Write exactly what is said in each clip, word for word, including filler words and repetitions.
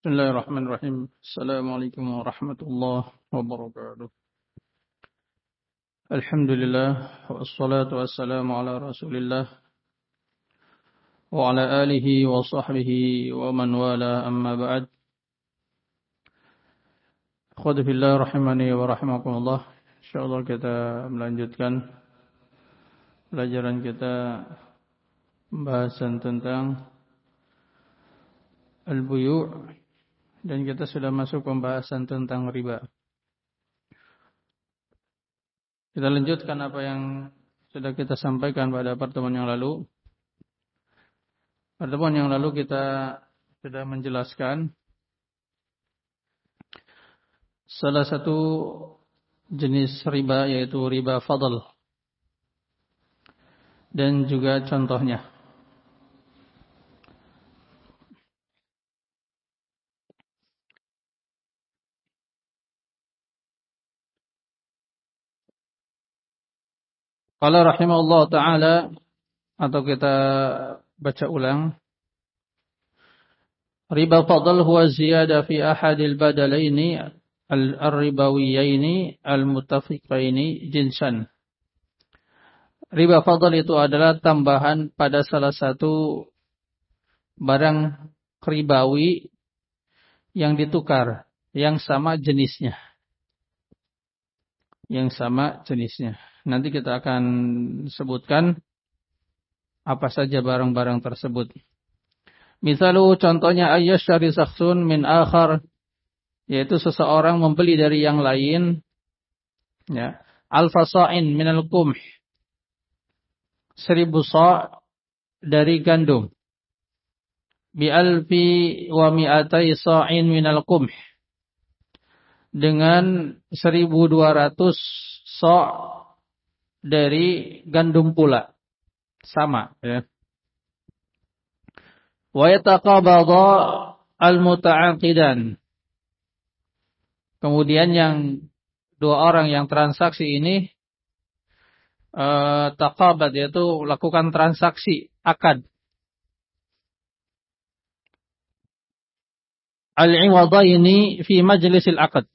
Bismillahirrahmanirrahim. Assalamualaikum warahmatullahi wabarakatuh. Alhamdulillah wassalatu wassalamu ala Rasulillah wa ala alihi wa sahbihi wa man wala amma ba'd. Ikhwati fillah rahimani wa rahimakumullah. Insyaallah kita melanjutkan pelajaran kita pembahasan tentang al-buyu'. Dan kita sudah masuk pembahasan tentang riba. Kita lanjutkan apa yang sudah kita sampaikan pada pertemuan yang lalu. Pertemuan yang lalu kita sudah menjelaskan salah satu jenis riba, yaitu riba fadl. Dan juga contohnya. Qala rahimahullah ta'ala, atau kita baca ulang. Riba fadl huwa ziyada fi ahadil badalaini al-ribawiyaini al-mutafiqaini jinsan. Riba fadl itu adalah tambahan pada salah satu barang ribawi yang ditukar, yang sama jenisnya. Yang sama jenisnya. Nanti kita akan sebutkan apa saja barang-barang tersebut. Misalu, contohnya ayyashari sakhsun min akhar, yaitu seseorang membeli dari yang lain, ya, alfa sa'in minal qumh, seribu sa' dari gandum, bi alfi wa mi'atai sa'in minal qumh, dengan seribu dua ratus sa' dari gandum pula, sama, ya. Wa yataqabadha al-muta'aqidan. Kemudian yang dua orang yang transaksi ini uh, taqabad, yaitu lakukan transaksi akad. Al-iwadaini fi majlisil aqd.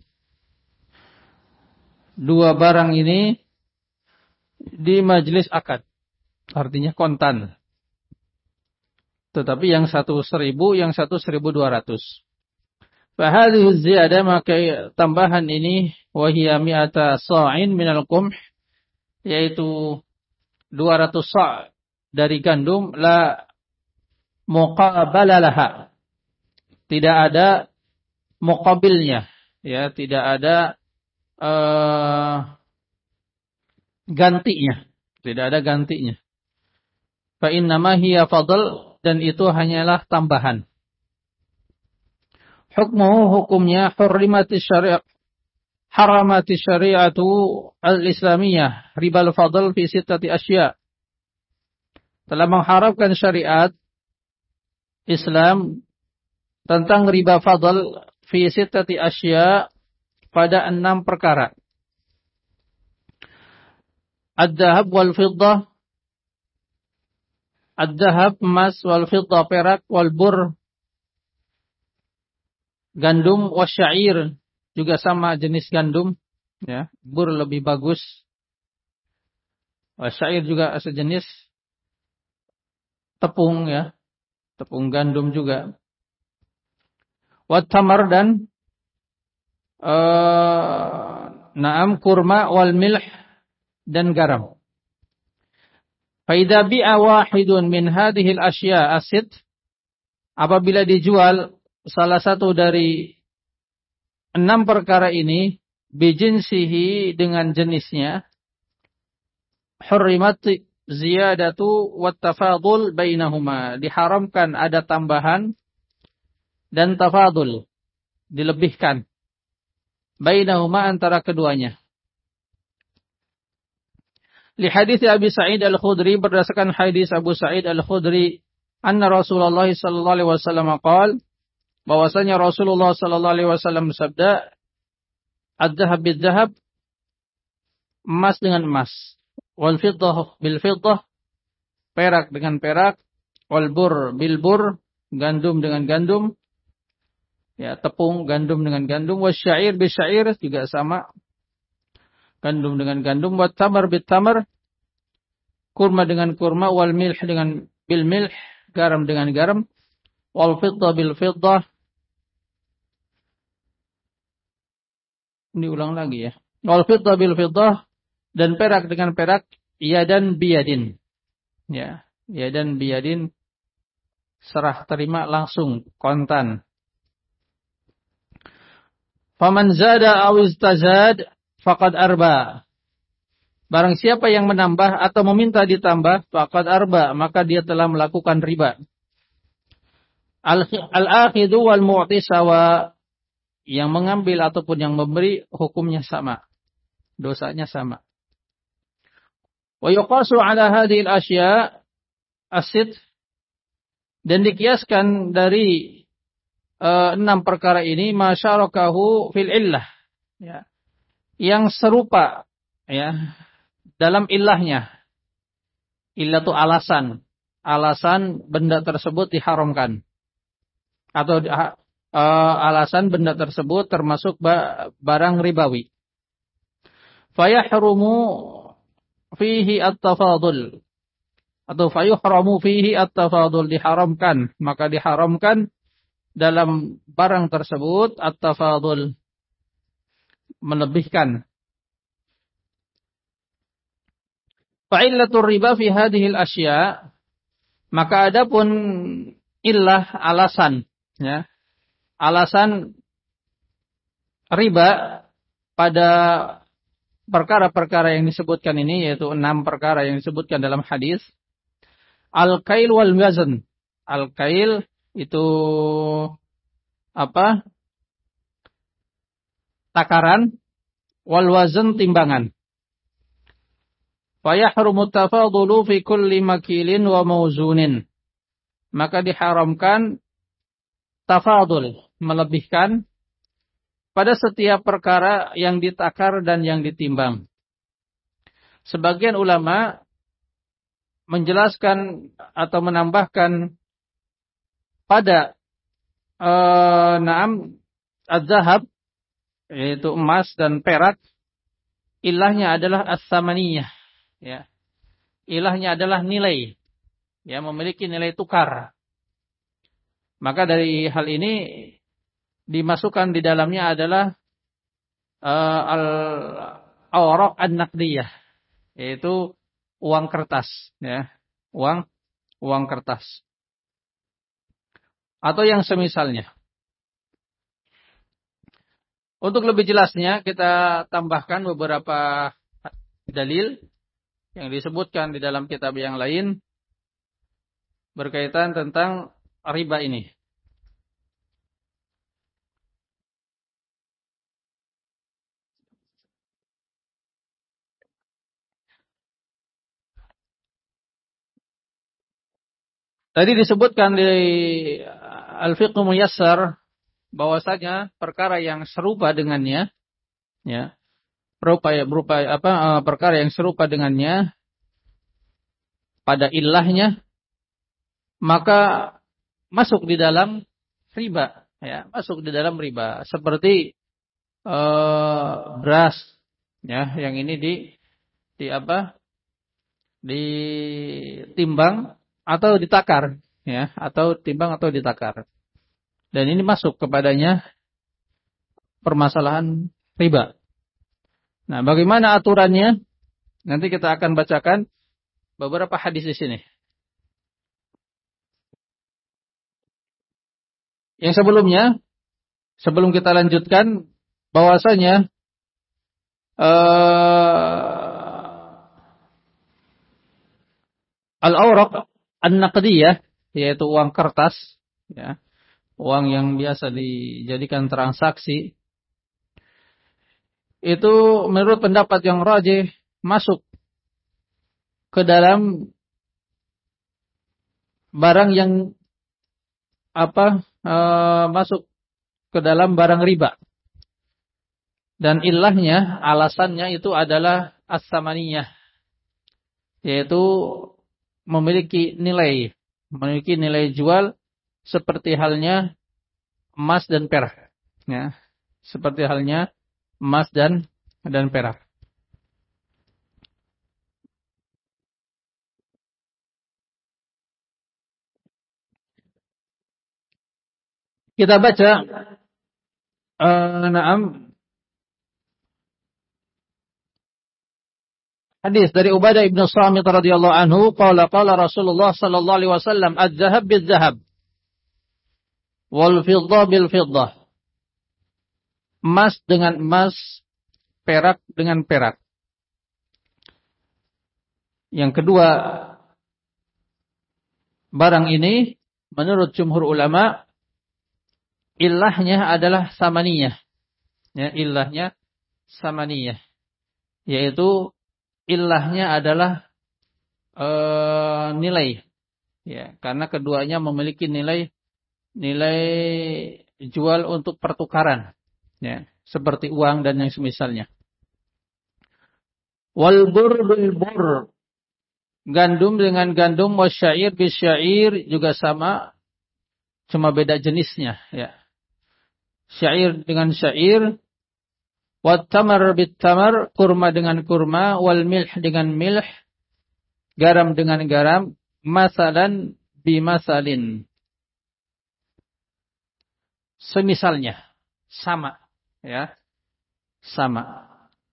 Dua barang ini di majlis akad, artinya kontan. Tetapi yang satu seribu, yang satu seribu dua ratus. Fahadhihi ziyadah, maka tambahan ini, wahiyya mi'ata sa'in minal qumh, yaitu dua ratus sa' dari gandum, la muqabala laha. Tidak ada muqabilnya, ya, tidak ada uh, gantinya, tidak ada gantinya. Fa innama hiya fadl, dan itu hanyalah tambahan. Hukmuhu, hukumnya, hurrimati syari'ah, haramati syari'atu al-islamiyah ribal fadl fi sittati asya. Telah mengharamkan syariat Islam tentang riba fadl fi sittati asya, pada enam perkara. Ad-dahab wal fiddah, ad-dahab emas, wal fiddah perak, wal bur gandum, wasyair juga sama jenis gandum, ya, bur lebih bagus, wasyair juga sejenis tepung, ya, tepung gandum juga. Wat tamar, dan uh, naam kurma, wal milh, dan garam. Faidha bi'a wahidun min hadhil asya asid, apabila dijual salah satu dari enam perkara ini, bijinsihi, dengan jenisnya, hurrimat ziyadatu wat tafadul bainahuma, diharamkan ada tambahan dan tafadul, dilebihkan, bainahuma, antara keduanya. Li hadits Abi Sa'id Al-Khudri, berdasarkan hadis Abu Sa'id Al-Khudri, anna Rasulullah sallallahu alaihi wasallam qaal, bahwasanya Rasulullah sallallahu alaihi wasallam bersabda, ad-dhahab bid-dhahab, emas dengan emas, wal fiddah bil fiddah, perak dengan perak, wal bur bil bur, gandum dengan gandum, Ya, tepung, gandum dengan gandum, wasyair bisyair juga sama. Gandum dengan gandum, wat tamar bit tamar, kurma dengan kurma, wal milh dengan bil milh, garam dengan garam, wal fiddah bil fiddah. Diulang lagi ya. Wal fiddah bil fiddah, dan perak dengan perak, yadan biyadin. Ya, yadan biyadin, serah terima langsung, kontan. Faman zada aw istazad faqad arba. Barang siapa yang menambah atau meminta ditambah, faqad arba, maka dia telah melakukan riba. Al-akhidu wal mu'ti sawa, yang mengambil ataupun yang memberi hukumnya sama, dosanya sama. Wa yuqasu ala hadhil asya asid, dan dikiaskan dari uh, enam perkara ini masyarakahu fil illah, ya, yang serupa, ya, dalam illahnya. Illah itu alasan, alasan benda tersebut diharamkan, atau uh, alasan benda tersebut termasuk barang ribawi. Fayahrumu fihi at-tafadul, atau fayuhramu fihi at-tafadul, diharamkan, maka diharamkan dalam barang tersebut at-tafadul, melebihkan. Fa'illatur riba fi hadhil asya, maka adapun illah, alasan, ya, alasan riba pada perkara-perkara yang disebutkan ini, yaitu enam perkara yang disebutkan dalam hadis. Al-kail wal wazn. Al-kail itu apa? Takaran, wal wazn timbangan. Fa yahrumu tafadulu fi kulli makilin wa mawzunin. Maka diharamkan tafadul, melebihkan pada setiap perkara yang ditakar dan yang ditimbang. Sebagian ulama menjelaskan atau menambahkan pada uh, naam az-zahab, yaitu emas dan perak, ilahnya adalah as-samaniyah, ya. Ilahnya adalah nilai, ya, memiliki nilai tukar. Maka dari hal ini dimasukkan di dalamnya adalah uh, al-awraq an-naqdiyah, yaitu uang kertas, ya, uang uang kertas atau yang semisalnya. Untuk lebih jelasnya kita tambahkan beberapa dalil yang disebutkan di dalam kitab yang lain berkaitan tentang riba ini. Tadi disebutkan di Al-Fiqh Muyassar bahwasanya perkara yang serupa dengannya, ya, berupa berupa apa perkara yang serupa dengannya pada ilahnya, maka masuk di dalam riba, ya, masuk di dalam riba, seperti uh, beras, ya, yang ini di di apa? Ditimbang atau ditakar, ya, atau timbang atau ditakar. Dan ini masuk kepadanya permasalahan riba. Nah, bagaimana aturannya? Nanti kita akan bacakan beberapa hadis di sini. Yang sebelumnya, sebelum kita lanjutkan, bahwasanya uh, al-awraq an-naqdiyah, yaitu uang kertas, ya, uang yang biasa dijadikan transaksi, itu menurut pendapat yang rajih masuk ke dalam barang yang apa e, masuk ke dalam barang riba. Dan ilahnya, alasannya itu adalah as-samaniyah, yaitu memiliki nilai, memiliki nilai jual seperti halnya emas dan perak. Ya. Seperti halnya emas dan dan perak. Kita baca uh, na'am hadis dari Ubadah ibn Samit radhiyallahu anhu, qala qala Rasulullah sallallahu alaihi wasallam, "Az-zahab bil-zahab wal fiddah bil-fiddah." Emas dengan emas, perak dengan perak. Yang kedua, barang ini menurut jumhur ulama ilahnya adalah samaniyah. Ya, ilahnya samaniyah. Yaitu ilahnya adalah e, nilai. Ya, karena keduanya memiliki nilai nilai jual untuk pertukaran. Ya, seperti uang dan yang semisalnya. Wal bur bil bur, gandum dengan gandum, wasyair bis syair juga sama, cuma beda jenisnya. Ya, syair dengan syair, wat tamar bit tamar, kurma dengan kurma, wal milh dengan milh, garam dengan garam, masalan bimasalin, semisalnya, sama. Ya, sama.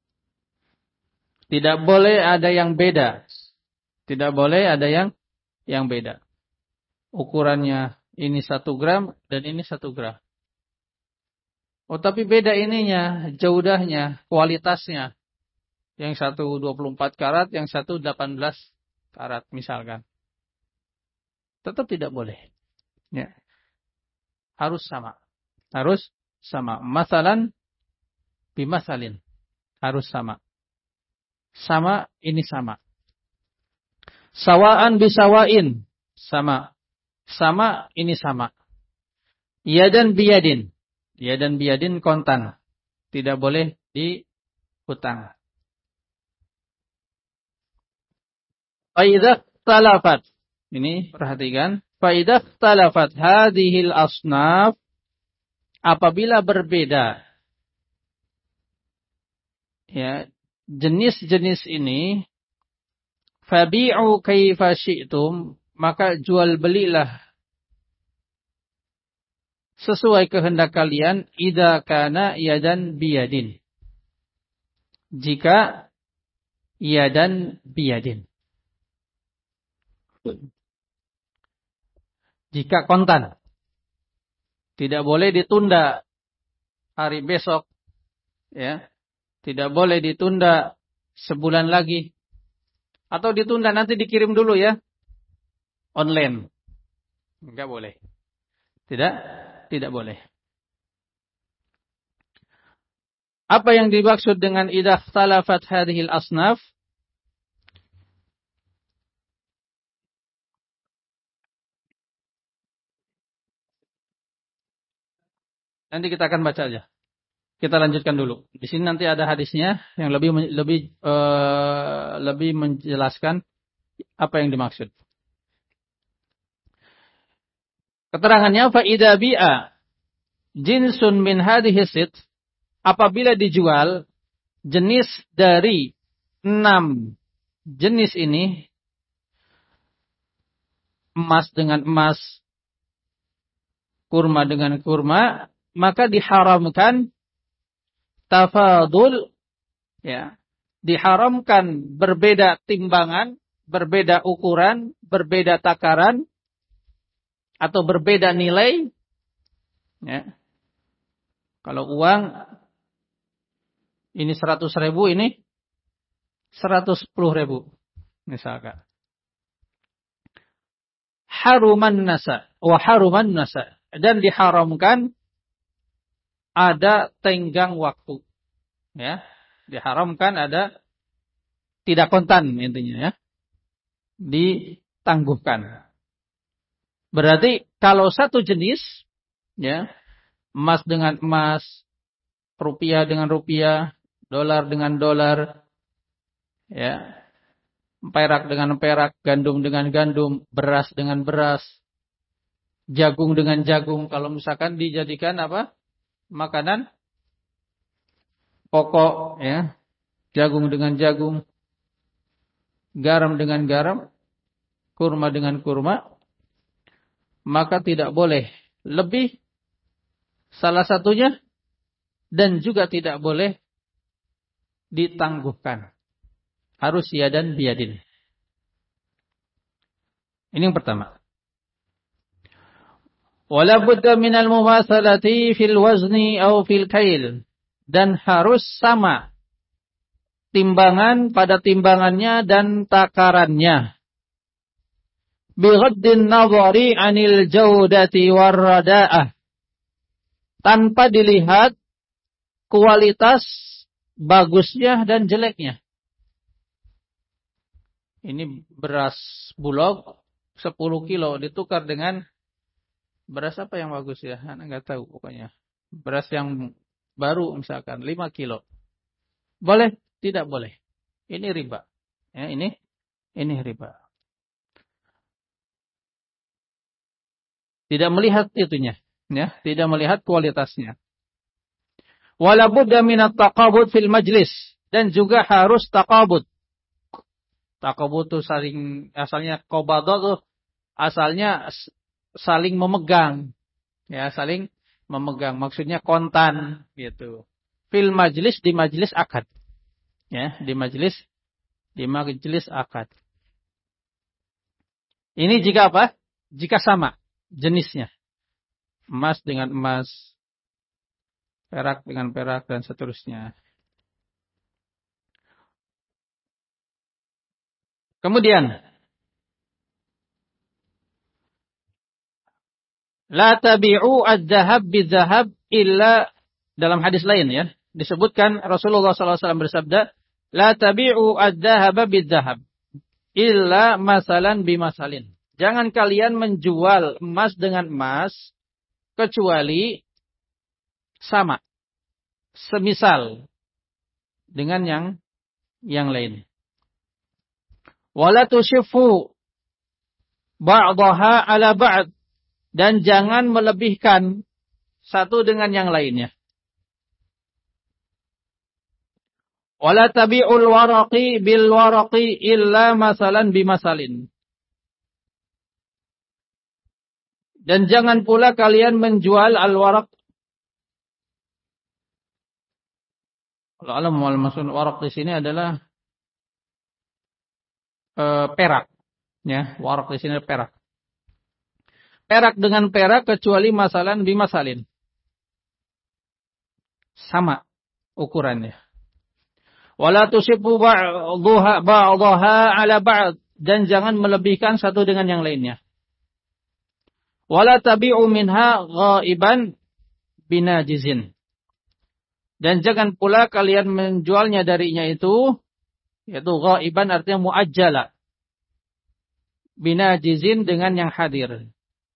Tidak boleh ada yang beda. Tidak boleh ada yang yang beda. Ukurannya ini satu gram dan ini satu gram. Oh, tapi beda ininya, jaudahnya, kualitasnya. Yang satu dua puluh empat karat, yang satu delapan belas karat misalkan. Tetap tidak boleh. Ya. Harus sama. Harus sama. Masalan bimasalin. Harus sama. Sama, ini sama. Sawaan bisawain. Sama. Sama, ini sama. Yadan biyadin. Yadan biyadin kontan. Tidak boleh dihutang. Faidah talafat. Ini perhatikan. Faidah talafat hadhil asnaf. Apabila berbeda, ya, jenis-jenis ini, fabi'u kaifa syi'tum, maka jual belilah sesuai kehendak kalian, idza kana yadan biyadin. Jika yadan biyadin. Jika kontan. Tidak boleh ditunda hari besok, ya. Tidak boleh ditunda sebulan lagi. Atau ditunda nanti dikirim dulu ya. Online. Enggak boleh. Tidak, tidak boleh. Apa yang dimaksud dengan idza ikhtalafat hadhil asnaf? Nanti kita akan baca aja. Kita lanjutkan dulu. Di sini nanti ada hadisnya yang lebih lebih uh, lebih menjelaskan apa yang dimaksud. Keterangannya, fa idza bi'a jinsun min hadhihi sit, apabila dijual jenis dari enam jenis ini, emas dengan emas, kurma dengan kurma, maka diharamkan tafadul, ya, diharamkan berbeda timbangan, berbeda ukuran, berbeda takaran, atau berbeda nilai. Ya. Kalau uang ini seratus ribu, ini seratus sepuluh ribu, misalkan. Haruman nasa, wa haruman nasa, dan diharamkan ada tenggang waktu, ya, diharamkan ada tidak kontan intinya, ya, ditangguhkan. Berarti kalau satu jenis, ya, emas dengan emas, rupiah dengan rupiah, dolar dengan dolar, ya, perak dengan perak, gandum dengan gandum, beras dengan beras, jagung dengan jagung. Kalau misalkan dijadikan apa? Makanan pokok, ya. Jagung dengan jagung, garam dengan garam, kurma dengan kurma, maka tidak boleh lebih salah satunya dan juga tidak boleh ditangguhkan. Harus yadan biyadin. Ini yang pertama. Wala budda minal mumasalati fil wazni aw fil kail. Dan harus sama timbangan pada timbangannya dan takarannya. Bighaddin nazari 'anil jaudati warrada'ah. Tanpa dilihat kualitas bagusnya dan jeleknya. Ini beras bulog sepuluh kilo ditukar dengan beras apa yang bagus ya? Anak enggak tahu pokoknya. Beras yang baru misalkan lima kilo. Boleh? Tidak boleh. Ini riba. Ya, ini ini riba. Tidak melihat itunya, ya, tidak melihat kualitasnya. Wala budda minat taqabud fil majlis, dan juga harus taqabud. Taqabud itu saling, asalnya qabadha tuh asalnya saling memegang. Ya, saling memegang, maksudnya kontan gitu. Fil majlis, di majlis akad. Ya, di majlis di majlis akad. Ini jika apa? Jika sama jenisnya. Emas dengan emas, perak dengan perak, dan seterusnya. Kemudian, la tabi'u ad-dhahab bidh-dhahab illa, dalam hadis lain ya, disebutkan Rasulullah sallallahu alaihi wasallam bersabda, la tabi'u ad-dhahaba bidh-dhahab illa masalan bimasalin. Jangan kalian menjual emas dengan emas kecuali sama, semisal dengan yang yang lain. Wala tushiffu ba'daha ala ba'd, dan jangan melebihkan satu dengan yang lainnya. Wala tabi'ul waraqi bil waraqi illa masalan bimasalin. Dan jangan pula kalian menjual al-waraq. Kalau alam wal maksud waraq di sini adalah e, perak, ya, waraq di sini perak. Perak dengan perak kecuali masalan bimasalin. Sama ukurannya. Wala tusibu ba'daha ba'daha ala ba'd, dan jangan melebihkan satu dengan yang lainnya. Wala tabi'u minha ghaiban binajizin. Dan jangan pula kalian menjualnya darinya itu, yaitu ghaiban artinya muajjala, binajizin dengan yang hadir.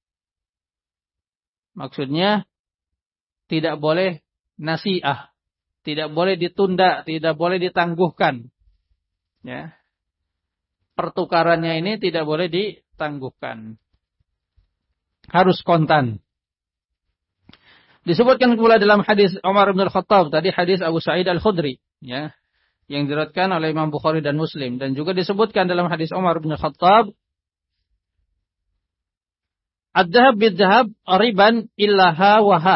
Maksudnya tidak boleh nasi'ah, tidak boleh ditunda, tidak boleh ditangguhkan. Ya. Pertukarannya ini tidak boleh ditangguhkan. Harus kontan. Disebutkan pula dalam hadis Umar bin Al-Khattab, tadi hadis Abu Sa'id Al-Khudri, ya, yang diriwayatkan oleh Imam Bukhari dan Muslim, dan juga disebutkan dalam hadis Umar bin Al-Khattab, ad-dhahab bid-dhahab riban illa ha wa ha.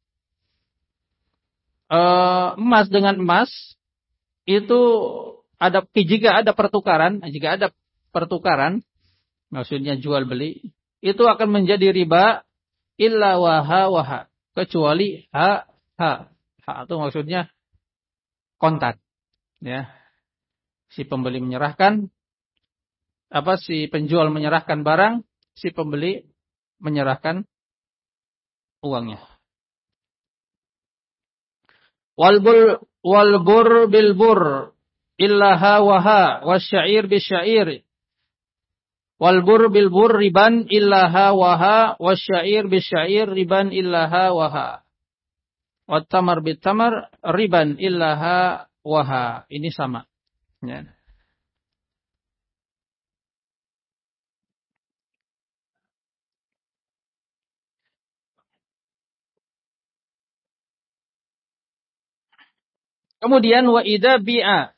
Uh, emas dengan emas itu ada, jika ada pertukaran, jika ada pertukaran, maksudnya jual beli, itu akan menjadi riba illa waha waha, kecuali ha ha. Ha itu maksudnya kontan, ya. Si pembeli menyerahkan, apa si penjual menyerahkan barang, si pembeli menyerahkan uangnya. Wal bur wal bur bil bur illa ha waha, wasyair bisyair. Wal bur bil bur riban illa ha wa ha, wasyair bisyair riban illa ha wa ha. Wat tamar bit tamar riban illa ha wa ha. Ini sama. Ya. Kemudian wa idza bi'a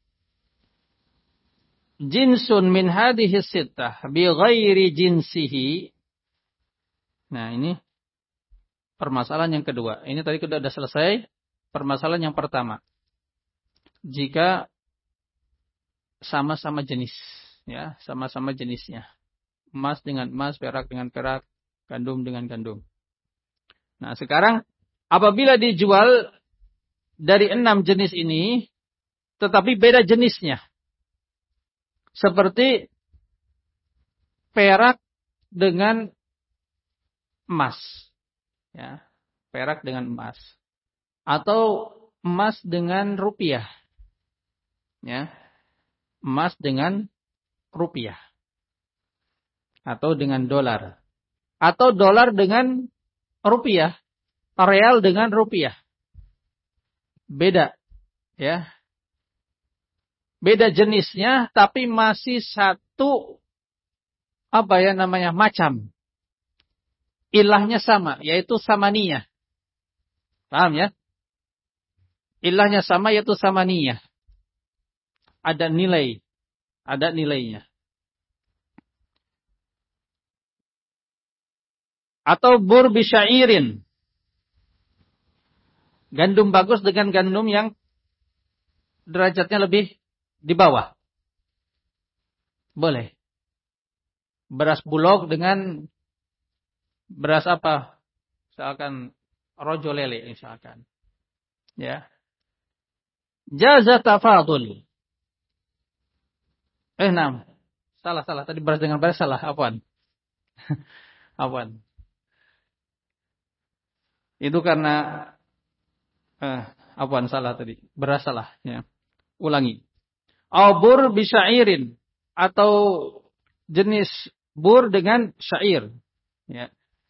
jinsun min hadhihi sittah bi ghairi jinsihi. Nah, ini permasalahan yang kedua. Ini tadi sudah selesai. Permasalahan yang pertama. Jika sama-sama jenis, ya, sama-sama jenisnya. Emas dengan emas, perak dengan perak, gandum dengan gandum. Nah, sekarang apabila dijual dari enam jenis ini, tetapi beda jenisnya. Seperti perak dengan emas. Ya, perak dengan emas. Atau emas dengan rupiah. Ya, emas dengan rupiah. Atau dengan dolar. Atau dolar dengan rupiah. Real dengan rupiah. Beda. Ya. Beda jenisnya, tapi masih satu, apa ya namanya, macam. Ilahnya sama, yaitu samaniyah. Paham ya? Ilahnya sama, yaitu samaniyah. Ada nilai. Ada nilainya. Atau bur bisyairin. Gandum bagus dengan gandum yang derajatnya lebih di bawah. Boleh. Beras bulog dengan beras apa? Misalkan rojo lele misalkan. Ya. Jaza tafadul. Eh, enam. Salah, salah. Tadi beras dengan beras salah. Apaan? Apaan? Itu karena eh, apaan salah tadi? Beras salah. Ya. Ulangi. Bur bisyairin. Atau jenis bur dengan syair. Ya.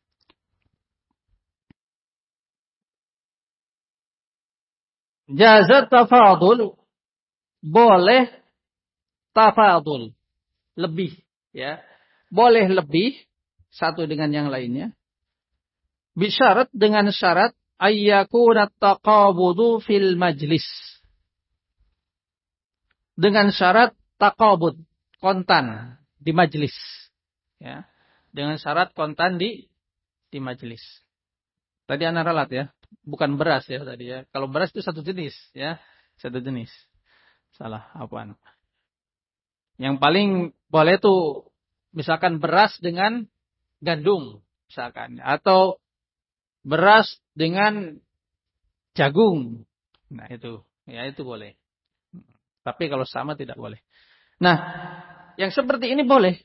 Jazat tafadul. Boleh tafadul. Lebih. Ya. Boleh lebih. Satu dengan yang lainnya. Bisyarat dengan syarat. Ayyakuna taqabudu fil majlis. Dengan syarat taqabud. Kontan. Di majlis. Ya. Dengan syarat kontan di di majlis. Tadi anak ralat ya. Bukan beras ya tadi ya. Kalau beras itu satu jenis ya. Satu jenis. Salah apaan. Yang paling boleh tuh misalkan beras dengan gandum misalkan, atau beras dengan jagung. Nah, itu ya itu boleh. Tapi kalau sama tidak boleh. Nah, yang seperti ini boleh.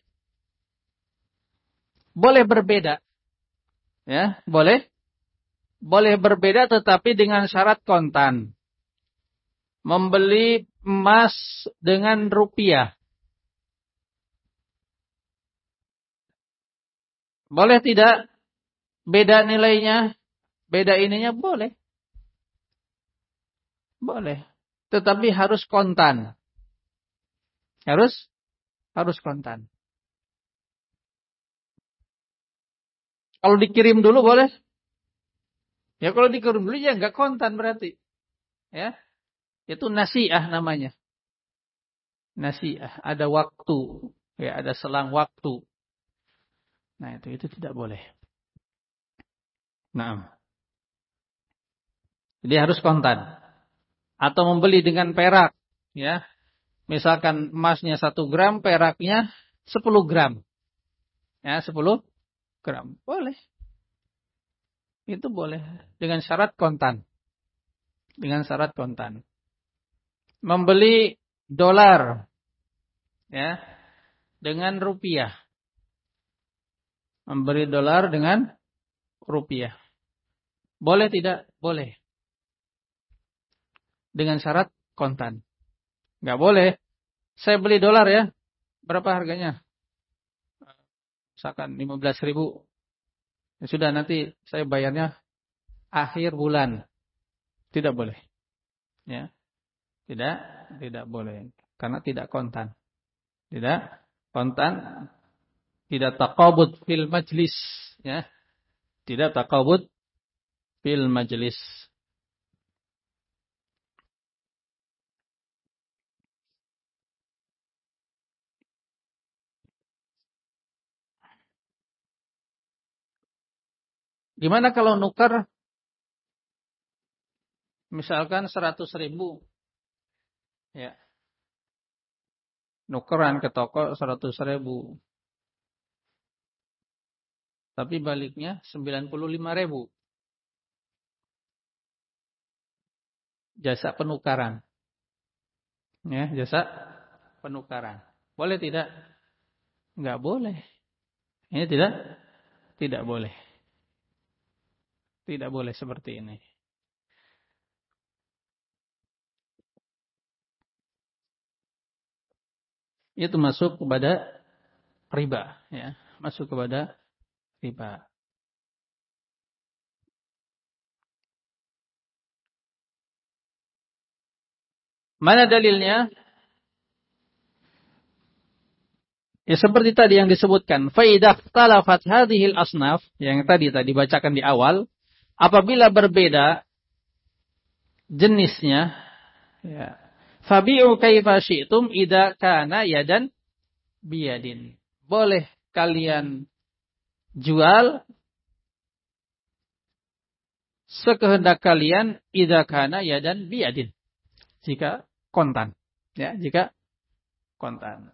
Boleh berbeda. Ya, boleh. Boleh berbeda tetapi dengan syarat kontan. Membeli emas dengan rupiah. Boleh tidak? Beda nilainya, beda ininya boleh. Boleh. Tetapi harus kontan. Harus harus kontan. Kalau dikirim dulu boleh? Ya kalau dikirim dulu ya enggak kontan berarti. Ya. Itu nasiah namanya. Nasiah, ada waktu, ya ada selang waktu. Nah, itu itu tidak boleh. Nah. Jadi harus kontan. Atau membeli dengan perak, ya. Misalkan emasnya satu gram, peraknya sepuluh gram. Ya, sepuluh gram. Boleh. Itu boleh. Dengan syarat kontan. Dengan syarat kontan. Membeli dolar. Ya. Dengan rupiah. Membeli dolar dengan rupiah. Boleh tidak? Boleh. Dengan syarat kontan. Nggak boleh. Saya beli dolar ya. Berapa harganya? Misalkan lima belas ribu. Ya sudah, nanti saya bayarnya akhir bulan. Tidak boleh. Ya. Tidak, tidak boleh. Karena tidak kontan. Tidak kontan. Tidak taqabud fil majlis. Ya. Tidak taqabud fil majlis. Gimana kalau nukar misalkan seratus ribu? Ya. Nukeran ke toko seratus ribu. Tapi baliknya sembilan puluh lima ribu. Jasa penukaran. Ya, jasa penukaran. Boleh tidak? Enggak boleh. Ini tidak? Tidak boleh. Tidak boleh seperti ini. Itu masuk kepada riba. Ya, masuk kepada riba. Mana dalilnya? Ya seperti tadi yang disebutkan. Faidah talafat hadhil asnaf. Yang tadi tadi bacakan di awal. Apabila berbeda jenisnya. Ya. Fabi'u kaifa syi'tum idza kana yadan biyadin. Boleh kalian jual sekehendak kalian idza kana yadan biyadin. Jika kontan. Ya, jika kontan.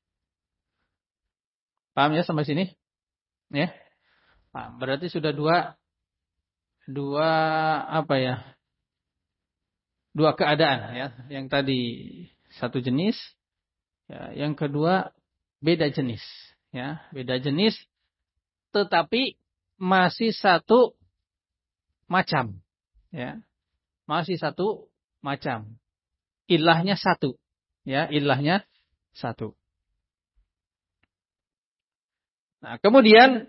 Paham ya sampai sini? Ya. Nah, berarti sudah dua dua apa ya? Dua keadaan ya. Yang tadi satu jenis, ya, yang kedua beda jenis, ya, beda jenis tetapi masih satu macam, ya. Masih satu macam. Ilahnya satu, ya, ilahnya satu. Nah, kemudian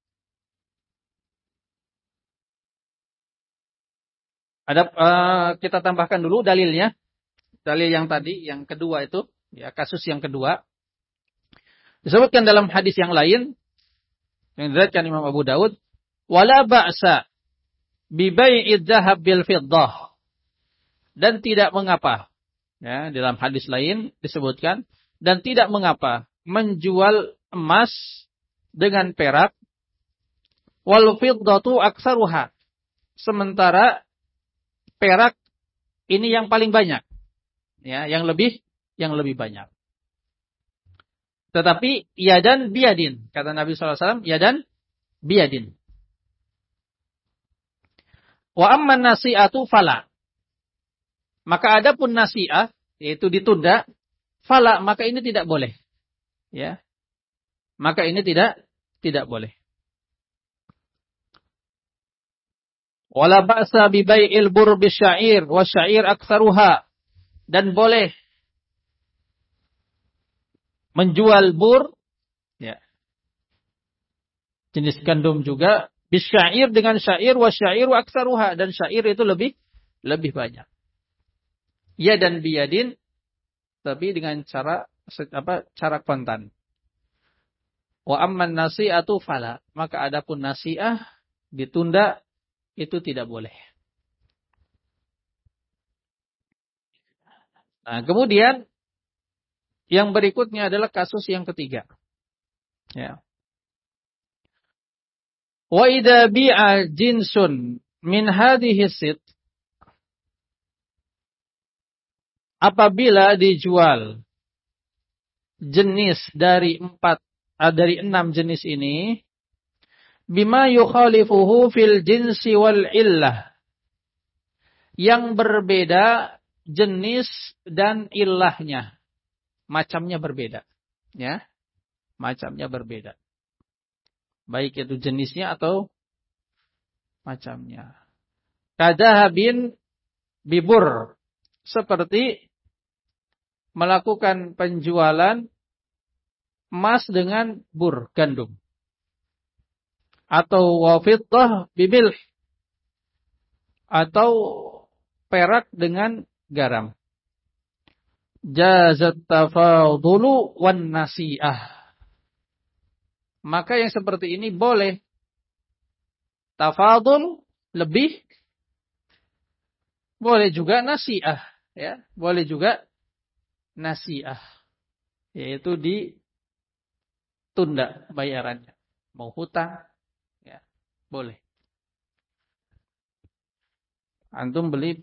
ada uh, kita tambahkan dulu dalilnya. Dalil yang tadi, yang kedua itu, ya, kasus yang kedua. Disebutkan dalam hadis yang lain yang diriwayatkan Imam Abu Daud, wala ba'sa bi bai'id dzahab bil fiddah. Dan tidak mengapa, ya, dalam hadis lain disebutkan, dan tidak mengapa menjual emas dengan perak, wal fiddatu aktsaruha, sementara perak ini yang paling banyak, ya, yang lebih yang lebih banyak. Tetapi yadan biyadin, kata Nabi sallallahu alaihi wasallam, yadan biyadin. Wa amman nasi'atu fala. Maka adapun nasi'ah, yaitu ditunda, fala, maka ini tidak boleh. Ya. Maka ini tidak tidak boleh. Wala ba'sa bi bai'il bur bisya'ir wa sya'ir aktsaruha. Dan boleh menjual bur, ya, jenis gandum juga, bisya'ir dengan syair, wa sya'ir aktsaruha, dan syair itu lebih lebih banyak. Ya dan biyadin, tapi dengan cara apa? Cara kontan. Wa amman nasi'atu fala, maka adapun nasi'ah ditunda itu tidak boleh. Nah, kemudian yang berikutnya adalah kasus yang ketiga. Ya. Wa idza bi'a jinsun min hadhihi sit, apabila dijual jenis dari empat dari enam jenis ini, bima yukhalifuhu fil jinsi wal illah, yang berbeda jenis dan ilahnya, macamnya berbeda, ya, macamnya berbeda, baik itu jenisnya atau macamnya. Kadahabin bibur, seperti melakukan penjualan emas dengan bur, gandum. Atau wafiddah bibil, atau perak dengan garam. Jazat tafadulu wan nasi'ah. Maka yang seperti ini boleh tafadul, lebih, boleh juga nasi'ah, ya, boleh juga nasi'ah, yaitu ditunda bayarannya, mau hutang, ya, boleh. Antum beli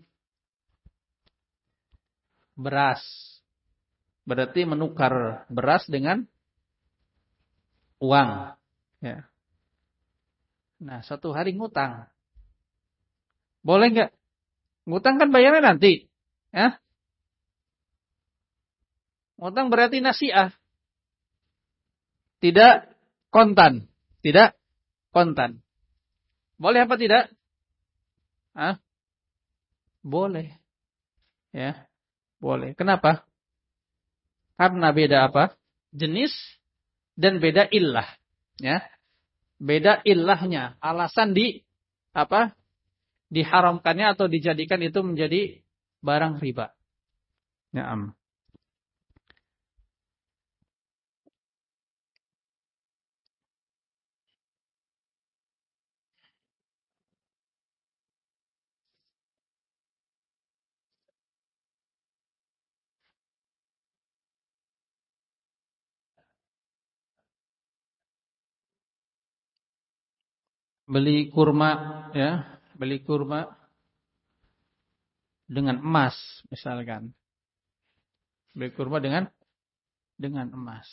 beras. Berarti menukar beras dengan uang. Ya. Nah, satu hari ngutang. Boleh nggak? Ngutang kan bayarnya nanti. Ya. Ngutang berarti nasiah. Tidak kontan. Tidak kontan. Boleh apa tidak? Hah? Boleh. Ya, boleh. Kenapa? Karena beda apa? Jenis dan beda illah. Ya. Beda illahnya. Alasan di apa? Diharamkannya atau dijadikan itu menjadi barang riba. Naam. Beli kurma, ya, beli kurma dengan emas misalkan. Beli kurma dengan dengan emas.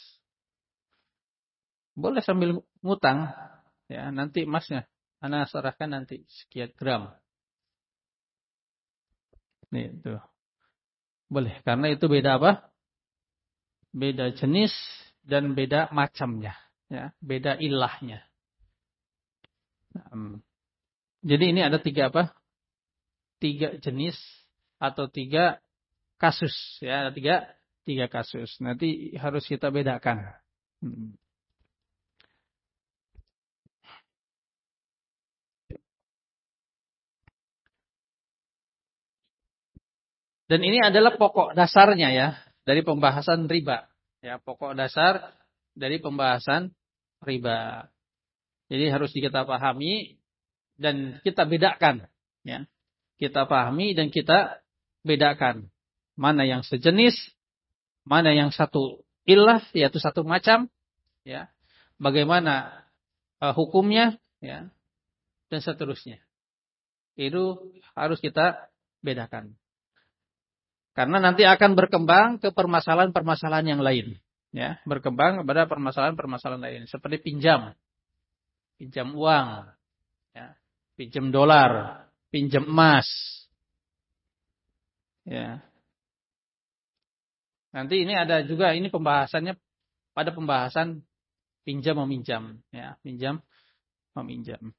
Boleh sambil ngutang, ya, nanti emasnya ana serahkan nanti sekian gram. Nih, itu. Boleh, karena itu beda apa? Beda jenis dan beda macamnya, ya, beda ilahnya. Nah, jadi ini ada tiga apa? Tiga jenis atau tiga kasus, ya, ada tiga tiga kasus. Nanti harus kita bedakan. Hmm. Dan ini adalah pokok dasarnya ya dari pembahasan riba. Ya, pokok dasar dari pembahasan riba. Jadi harus kita pahami dan kita bedakan, ya. Kita pahami dan kita bedakan mana yang sejenis, mana yang satu ilah, yaitu satu macam, ya. Bagaimana uh, hukumnya, ya, dan seterusnya. Itu harus kita bedakan. Karena nanti akan berkembang ke permasalahan-permasalahan yang lain, ya, berkembang kepada permasalahan-permasalahan lain seperti pinjam, pinjam uang, ya, pinjam dolar, pinjam emas, ya. Nanti ini ada juga ini pembahasannya pada pembahasan pinjam meminjam, ya, pinjam meminjam.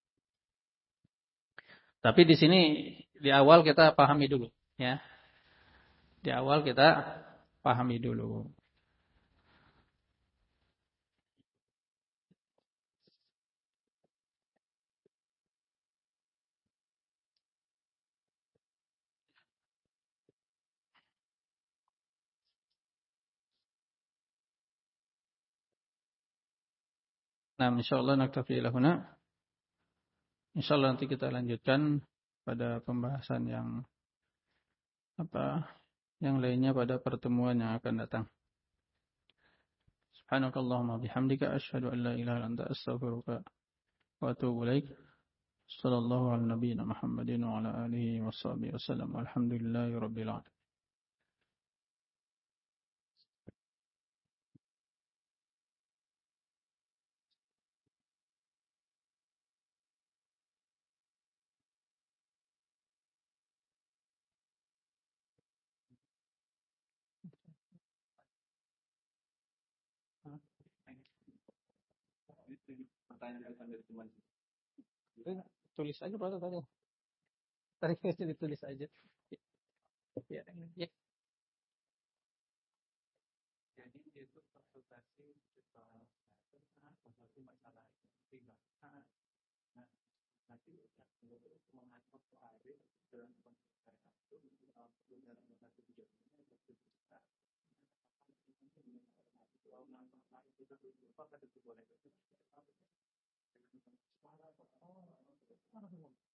Tapi di sini di awal kita pahami dulu, ya. Di awal kita pahami dulu. Nah, insyaallah naktafi lahuna. Insyaallah nanti kita lanjutkan pada pembahasan yang apa? Yang lainnya pada pertemuan yang akan datang. Subhanakallahumma bihamdika asyhadu an la ilaha illa anta astaghfiruka wa atubu ilaik. Sallallahu ala nabiyyina Muhammadin wa ala alihi washabihi wasallam. Alhamdulillahi rabbil alamin. Pertanyaan dari teman. Tulis aja Pak tadi. Tadi ditulis aja. Ya, ya. Jadi itu konsultasi soal konsultasi masalah riba. Nah, nanti mengatur soal dalam konsultasi itu dalam satu tujuan itu boleh.